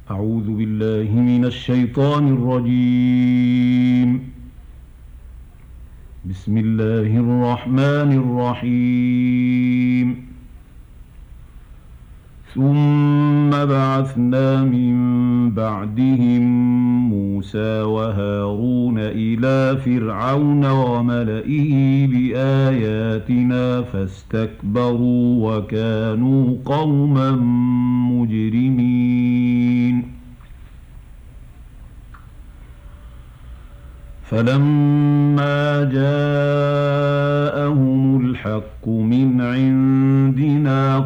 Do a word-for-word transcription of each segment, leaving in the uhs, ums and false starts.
أعوذ بالله من الشيطان الرجيم. بسم الله الرحمن الرحيم. ثم بعثنا من بعدهم موسى وهارون إلى فرعون وملئه بآياتنا فاستكبروا وكانوا قوما مجرمين. فلما جاءهم الحق من عندنا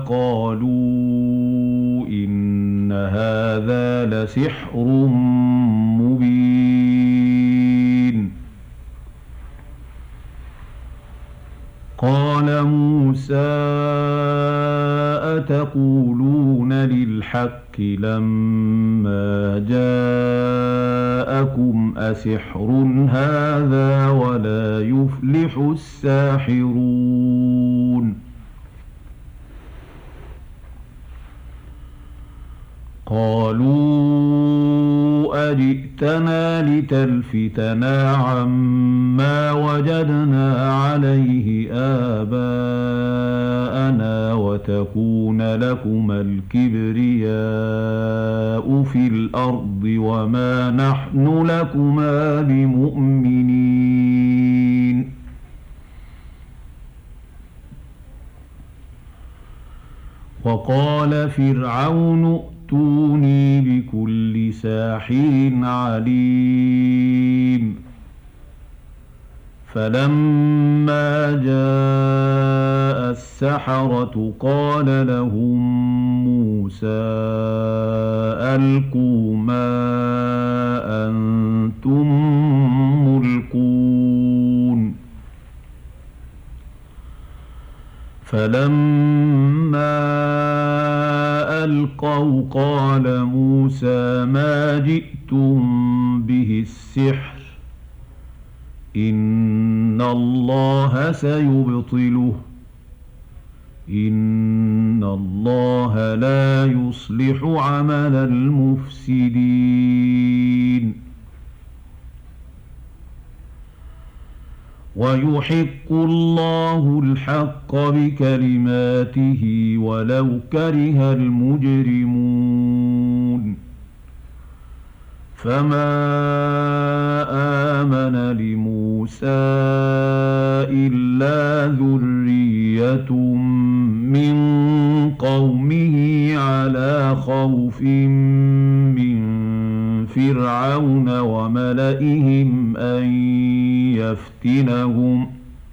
قالوا إن هذا لسحر مبين. قال موسى أتقولون للحق لما جاءكم أسحر هذا ولا يفلح الساحرون. قالوا أجئتنا لتلفتنا عما وجدنا عليه آباءنا وتكون لكما الكبرياء في الأرض وما نحن لكما بمؤمنين. وقال فرعون ائتوني بكل ساحر عليم. فلما جاء السحرة قال لهم موسى ألقوا ما أنتم ملقون. فلما ألقوا قال موسى ما جئتم به السحر إن الله سيبطله إن الله لا يصلح عمل المفسدين. ويحق الله الحق بكلماته ولو كره المجرمون. فما آمن لموسى إلا ذرية من قومه على خوف من فرعون وملئهم أن يفتنهم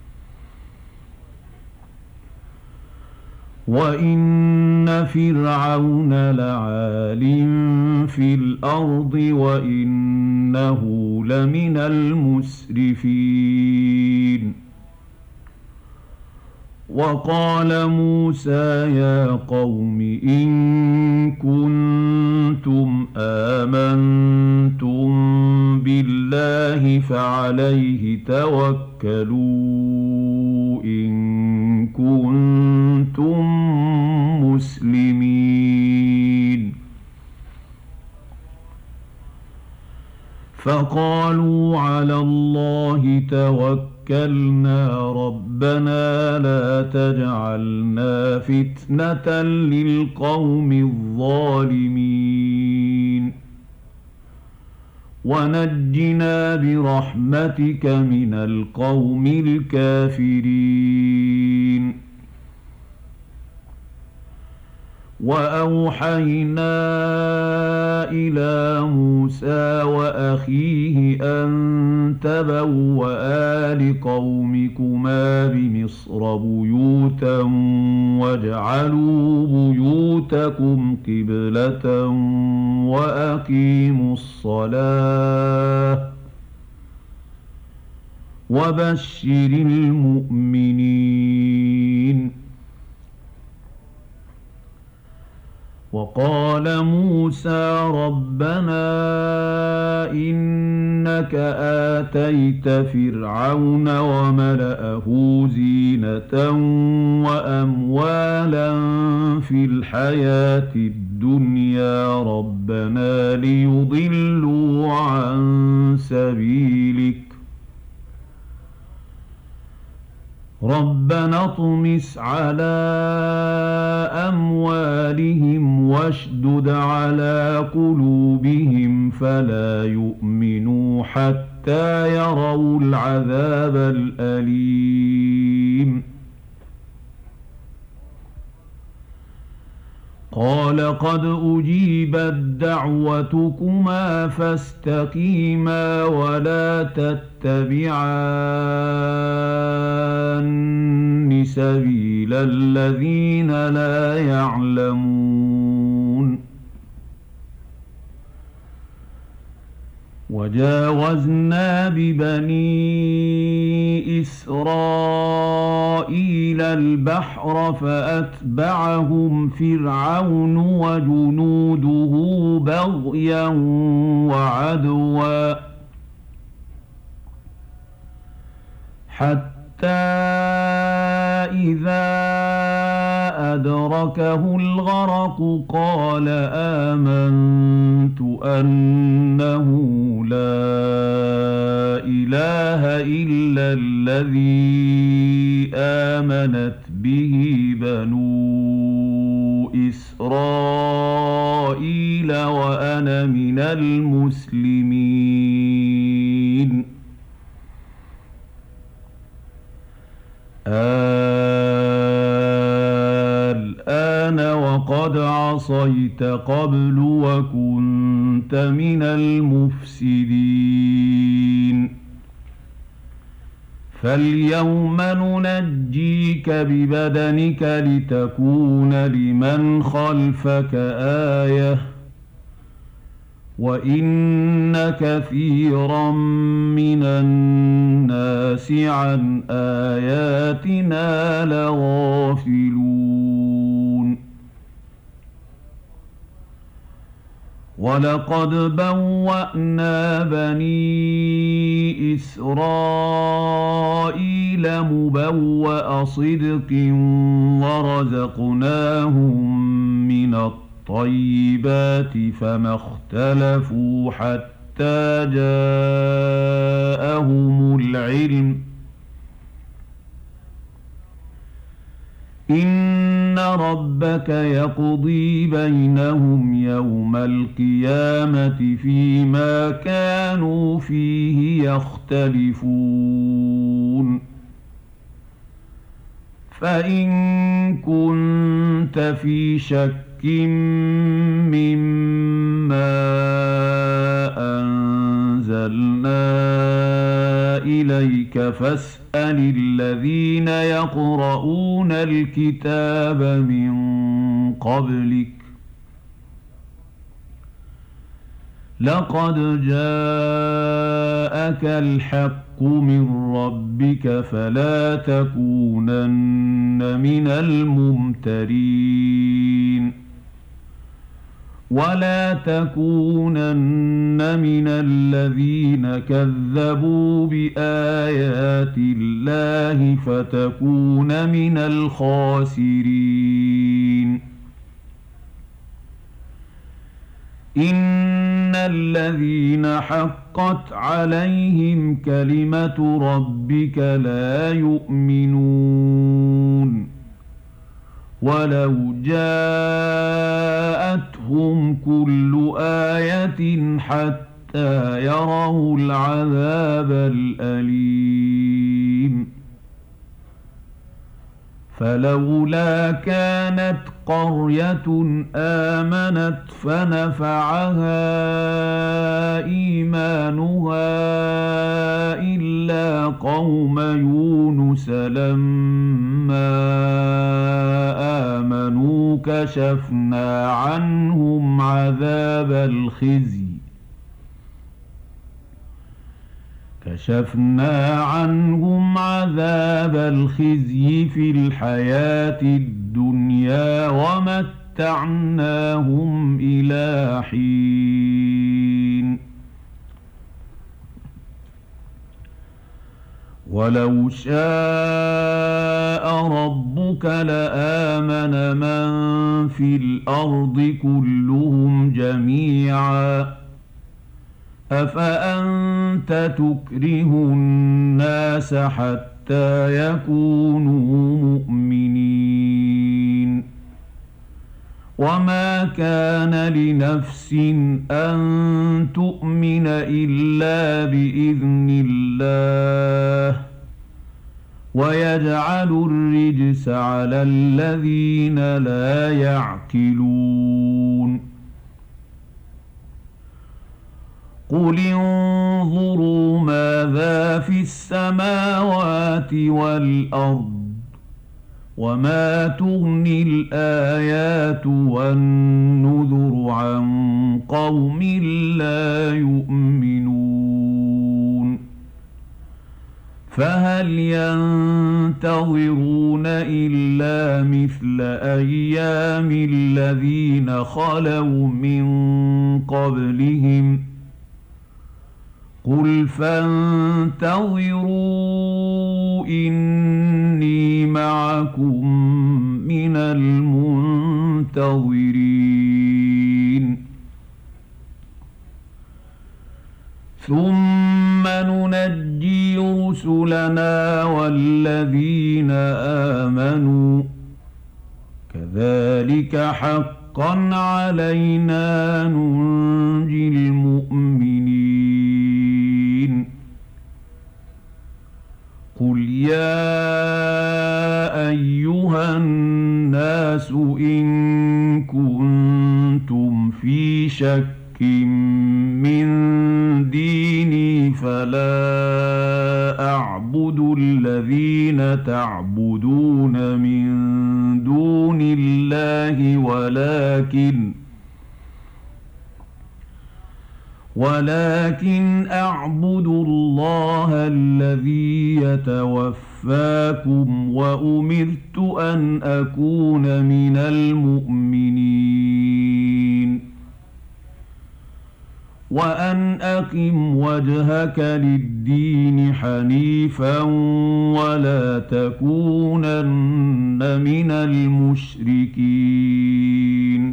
وإن فرعون لعال في الأرض وإنه لمن المسرفين. وقال موسى يا قوم إن كنتم آمنتم بالله فعليه توكلوا إن كنتم مسلمين. فقالوا على الله توكلنا ربنا لا تجعلنا فتنة للقوم الظالمين ونجنا برحمتك من القوم الكافرين. وأوحينا إلى موسى وأخيه أن تبوأ لقومكما بمصر بيوتا واجعلوا بيوتكم قبلة وأقيموا الصلاة وبشر المؤمنين. وقال موسى ربنا إنك آتيت فرعون وملأه زينة وأموالا في الحياة الدنيا الدنيا ربنا ليضلوا عن سبيلك ربنا اطمس على أموالهم واشدد على قلوبهم فلا يؤمنوا حتى يروا العذاب الأليم قال قد أجيبت دعوتكما فاستقيما ولا تتبعان سبيل الذين لا يعلمون وجاوزنا ببني إسرائيل البحر فأتبعهم فرعون وجنوده بغيا وعدوا حتى إذا أدركه الغرق قال آمنت أنه لا إله إلا الذي آمنت به بنو إسرائيل وأنا من المسلمين الآن وقد عصيت قبل وكنت من المفسدين فاليوم ننجيك ببدنك لتكون لمن خلفك آية وإن كثيرا من الناس عن آياتنا لغافلون ولقد بوأنا بني إسرائيل مبوأ صدق ورزقناهم من الطيبات الطيبات فما اختلفوا حتى جاءهم العلم إن ربك يقضي بينهم يوم القيامة فيما كانوا فيه يختلفون فإن كنت في شك مما أنزلنا إليك فاسأل الذين يقرؤون الكتاب من قبلك لقد جاءك الحق من ربك فلا تكونن من الممترين ولا تكونن من الذين كذبوا بآيات الله فتكون من الخاسرين إن الذين حقت عليهم كلمة ربك لا يؤمنون ولو جاءتهم كل آية حتى يروا العذاب الأليم فلولا كانت قرية آمنت فنفعها إيمانها إلا قوم يونس لما آمنوا كشفنا عنهم عذاب الخزي كشفنا عنهم عذاب الخزي في الحياة الدنيا ومتعناهم إلى حين ولو شاء ربك لآمن من في الأرض كلهم جميعا أفأنت تكره الناس حتى يكونوا مؤمنين وما كان لنفس أن تؤمن إلا بإذن الله ويجعل الرجس على الذين لا يعقلون قل انظروا ماذا في السماوات والأرض وما تغني الآيات والنذر عن قوم لا يؤمنون فهل ينتظرون إلا مثل أيام الذين خلوا من قبلهم قل فانتظروا إني معكم من المنتظرين ثم ننجي رسلنا والذين آمنوا كذلك حقا علينا ننجي المؤمنين قل يا أيها الناس إن كنتم في شك من ديني فلا أعبد الذين تعبدون من دون الله ولكن ولكن أعبد الله الذي يتوفاكم وأمرت أن أكون من المؤمنين وأن أقم وجهك للدين حنيفا ولا تكونن من المشركين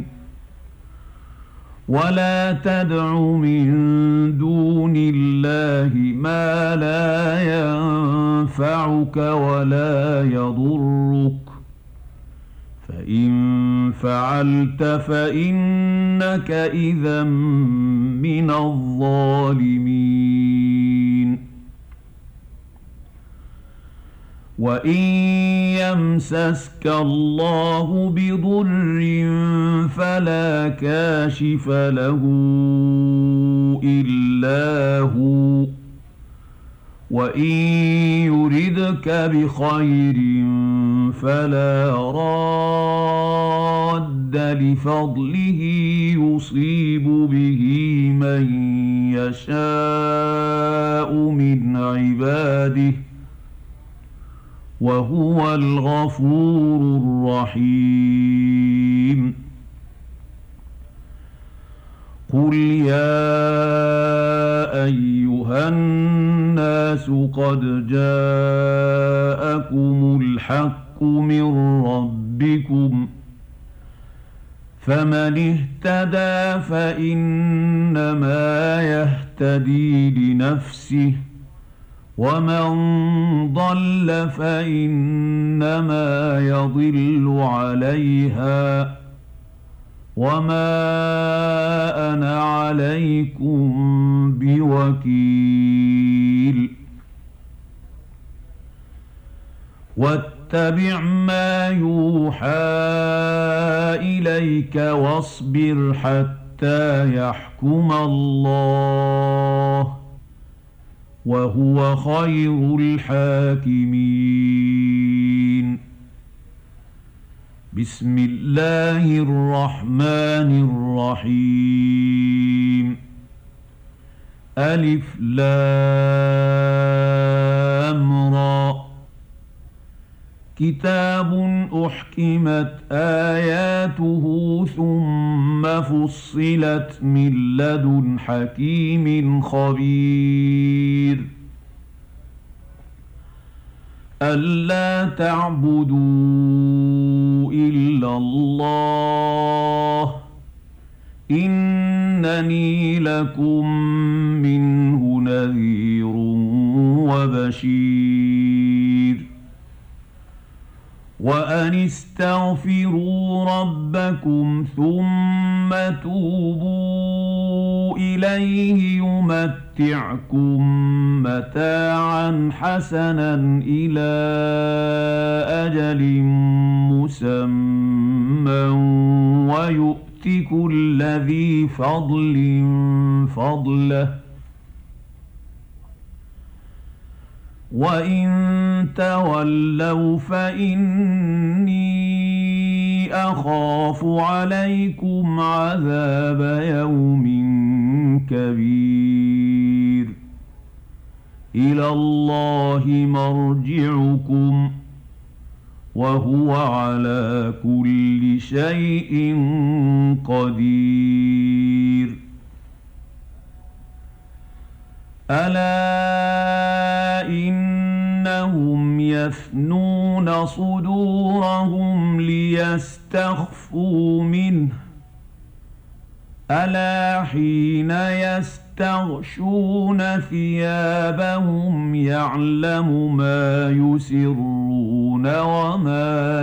ولا تدع من دون الله ما لا ينفعك ولا يضرك فإن فعلت فإنك إذا من الظالمين وإن يمسسك الله بضر فلا كاشف له إلا هو وإن يردك بخير فلا راد لفضله يصيب به من يشاء من عباده وهو الغفور الرحيم قل يا أيها الناس قد جاءكم الحق من ربكم فمن اهتدى فإنما يهتدي لنفسه ومن ضل فإنما يضل عليها وما أنا عليكم بوكيل واتبع ما يوحى إليك واصبر حتى يحكم الله وهو خير الحاكمين بسم الله الرحمن الرحيم ألف لام را كتاب أحكمت آياته ثم فصلت من لدن حكيم خبير ألا تعبدوا إلا الله إنني لكم منه نذير وبشير وأن استغفروا ربكم ثم توبوا إليه يمتعكم متاعا حسنا إلى أجل مسمى ويؤت كل ذي فضل فضله وإن تولوا فإني أخاف عليكم عذاب يوم كبير إلى الله مرجعكم وهو على كل شيء قدير ألا إنهم يثنون صدورهم ليستخفوا منه ألا حين يستغشون ثيابهم يعلم ما يسرون وما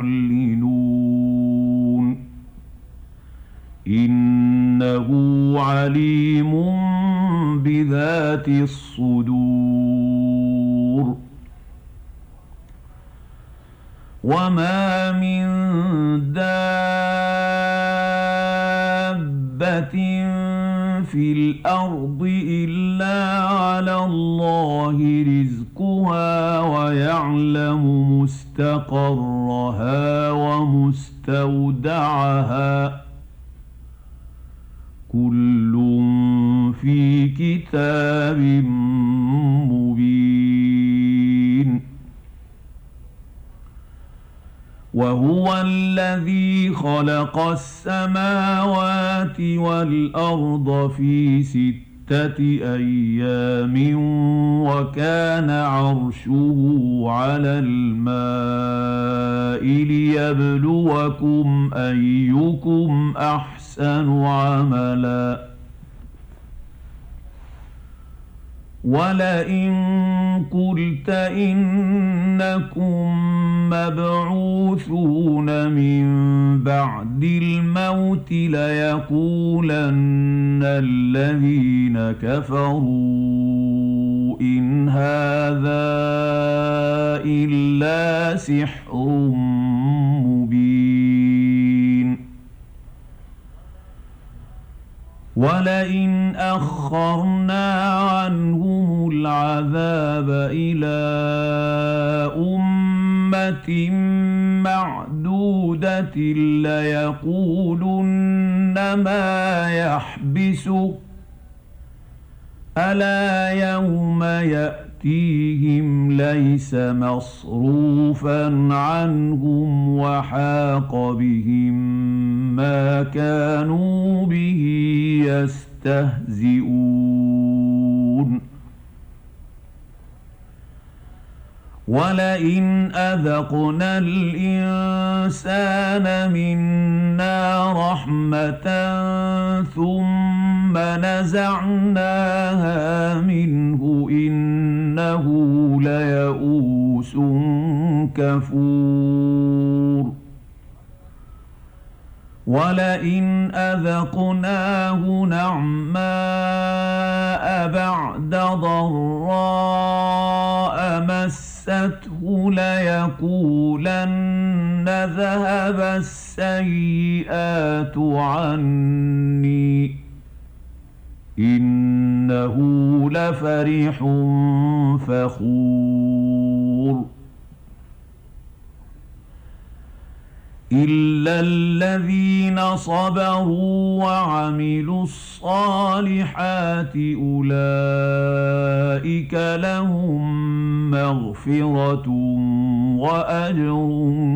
يعلنون إنه عليم بذات الصدور وما من دابة في الأرض إلا على الله رزقها ويعلم مستقرها ومستودعها كل في كتاب مبين وهو الذي خلق السماوات والأرض في ستة أيام وكان عرشه على الماء ليبلوكم أيكم أحسن عملا ولئن قلت إنكم مبعوثون من بعد الموت ليقولن الذين كفروا إن هذا إلا سحر مبين ولئن أخرنا عنهم العذاب إلى أمة معدودة ليقولن ما يحبسه ألا يوم يأتيهم ليس مصروفا عنهم وحاق بهم ما كانوا به يستهزئون ولئن أذقنا الإنسان منا رحمة ثم نزعناها منه إنه ليئوس كفور ولئن أذقناه نعماء بعد ضراء مسته ليقولن ذهب السيئات عني إنه لفرح فخور إلا الذين صبروا وعملوا الصالحات أولئك لهم مغفرة وأجر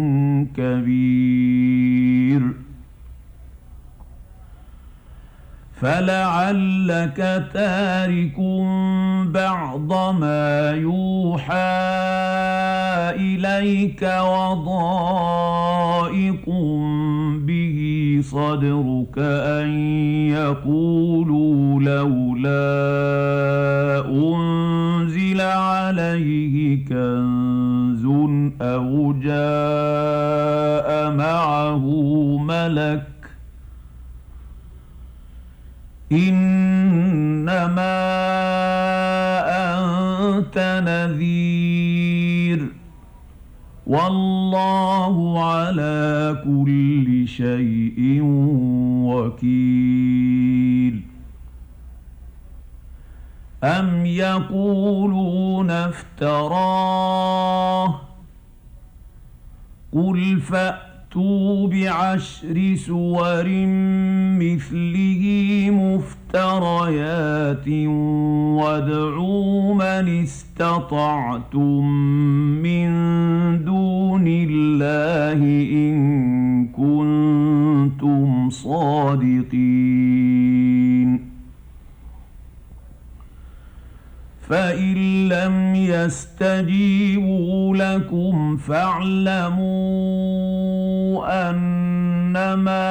كبير فلعلك تارك بعض ما يوحى إليك وضائق به صدرك أن يقولوا لولا أنزل عليه كنز أو جاء معه ملك إنما أنت نذير والله على كل شيء وكيل أم يقولون افتراه قل فأتوا بعشر سور مثله مفتريات وادعوا من استطعتم من دون الله إن كنتم صادقين فإن لم يستجيبوا لكم فاعلموا أنما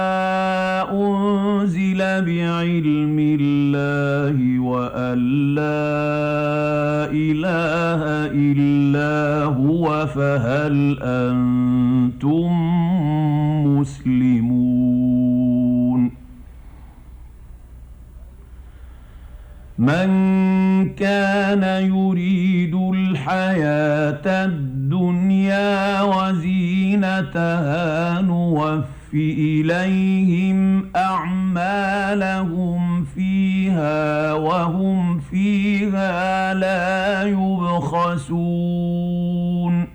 أنزل بعلم الله وأن لا إله إلا هو فهل أنتم مسلمون من كان يريد الحياة الدنيا وزينتها نوف إليهم أعمالهم فيها وهم فيها لا يبخسون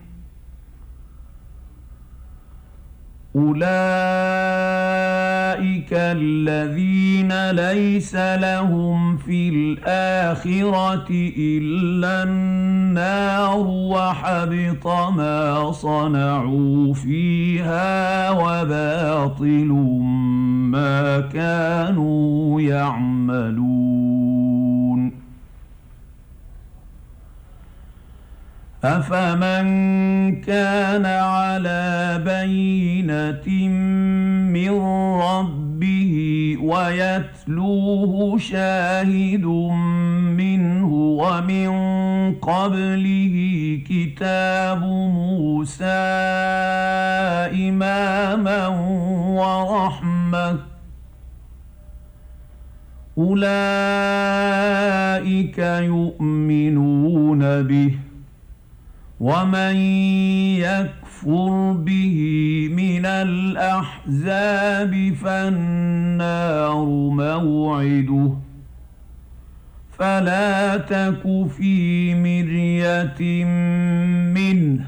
أولئك الذين ليس لهم في الآخرة إلا النار وحبط ما صنعوا فيها وباطل ما كانوا يعملون أفمن كان على بينة من ربه ويتلوه شاهد منه ومن قبله كتاب موسى إماما ورحمة أولئك يؤمنون به ومن يكفر به من الأحزاب فالنار موعده فلا تك في مرية منه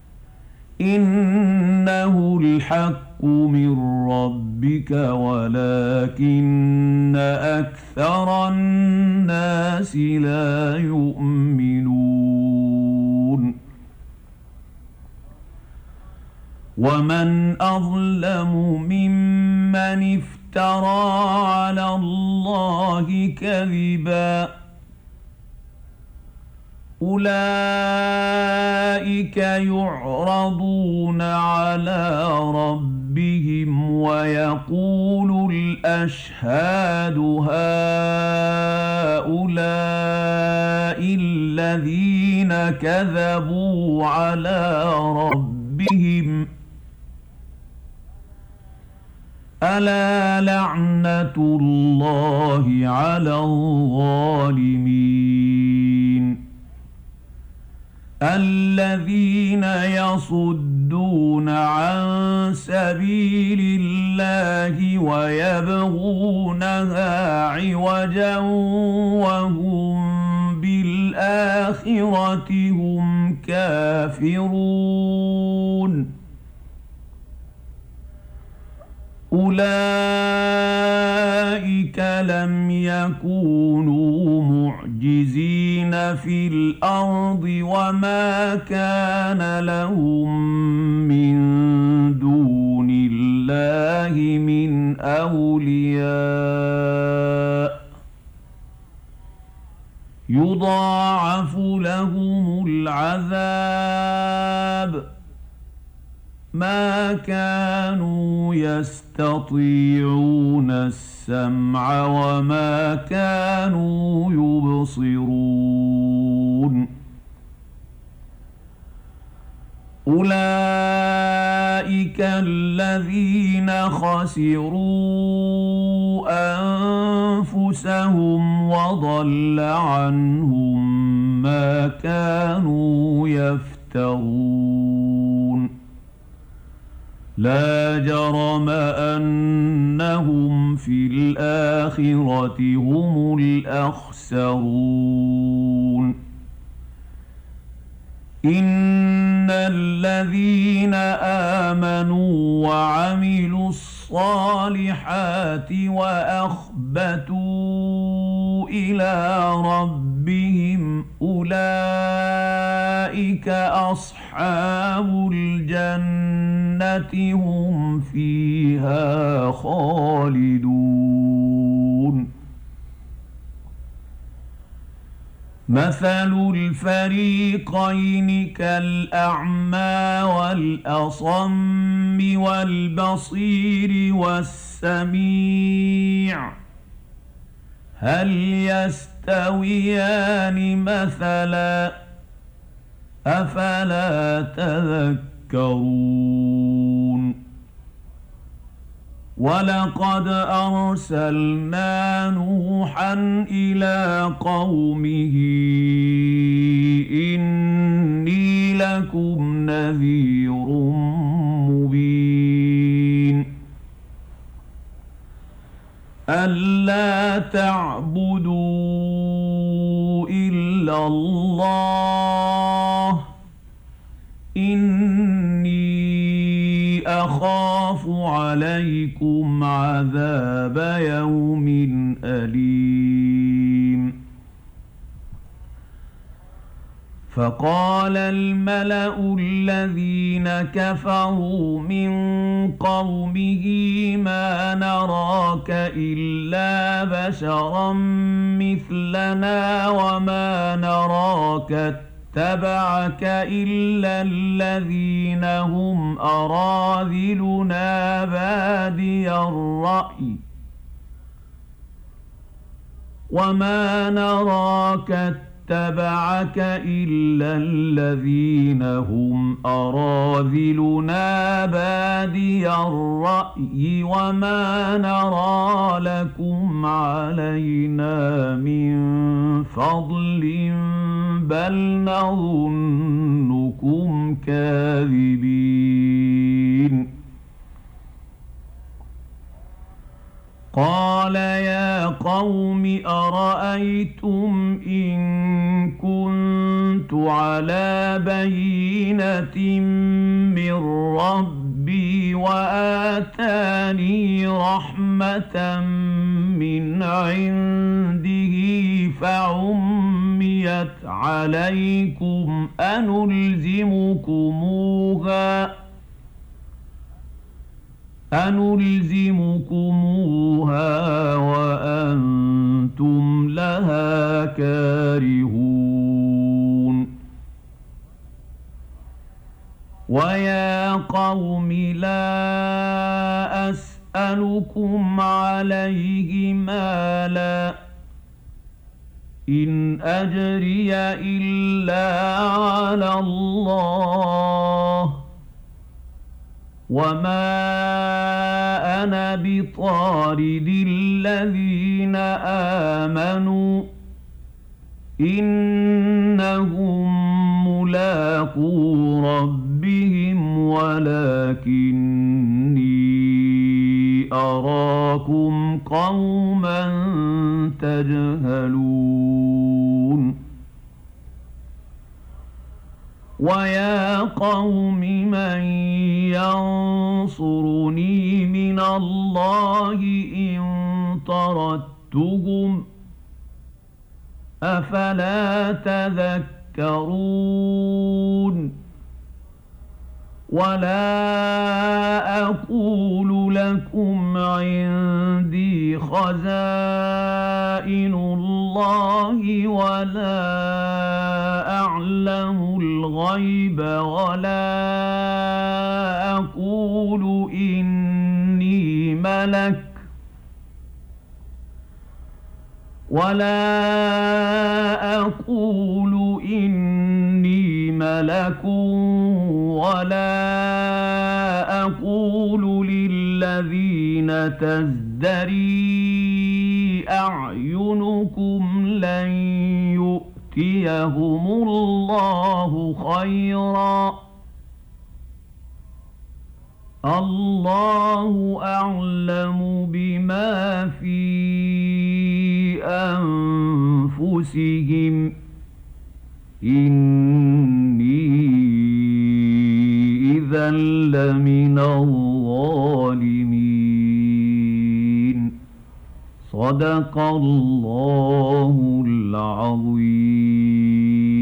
إنه الحق من ربك ولكن أكثر الناس لا يؤمنون ومن أظلم ممن افترى على الله كذبا أولئك يعرضون على ربهم ويقول الأشهاد هؤلاء الذين كذبوا على ربهم ألا لعنة الله على الظالمين الذين يصدون عن سبيل الله ويبغونها عوجا وهم بالآخرة هم كافرون أولئك لم يكونوا معجزين في الأرض وما كان لهم من دون الله من أولياء إلا من أولياء يضاعف لهم العذاب ما كانوا يستطيعون السمع وما كانوا يبصرون أولئك الذين خسروا أنفسهم وضل عنهم ما كانوا يفترون لا جرم أنهم في الآخرة هم الأخسرون إن الذين آمنوا وعملوا الصالحات وأخبتوا إلى ربهم أولئك أصحاب الجنة هم فيها خالدون مثل الفريقين كالأعمى والأصم والبصير والسميع هل يستويان مثلا أفلا تذكرون ولقد أرسلنا نوحا إلى قومه إني لكم نذير مبين ألا تعبدوا إلا الله إني أخاف عليكم عذاب يوم أليم فقال الملأ الذين كفروا من قومه ما نراك إلا بشرا مثلنا وما نراك اتبعك إلا الذين هم أراذلنا بادي الرأي وما نراك اتبعك إلا الذين هم أراذلنا بادي الرأي وما نرى لكم علينا من فضل بل نظنكم كاذبين قال يا قوم أرأيتم إن كنت على بينة من ربي وآتاني رحمة من عنده فعميت عليكم أنلزمكموها أنلزمكموها وأنتم لها كارهون ويا قوم لا أسألكم عليه مالا إن أجري إلا على الله وما أنا بطارد الذين آمنوا إنهم ملاقو ربهم ولكني أراكم قوما تجهلون ويا قوم من ينصرني من الله إن طردتهم أفلا تذكرون ولا أقول لكم عندي خزائن الله ولا أعلم الغيب ولا أقول إني ملك ولا أقول إني ملك ولا أقول للذين تزدري أعينكم لن يؤتيهم الله خيرا الله أعلم بما في أنفسهم إني إذا لمن الظالمين صدق الله العظيم.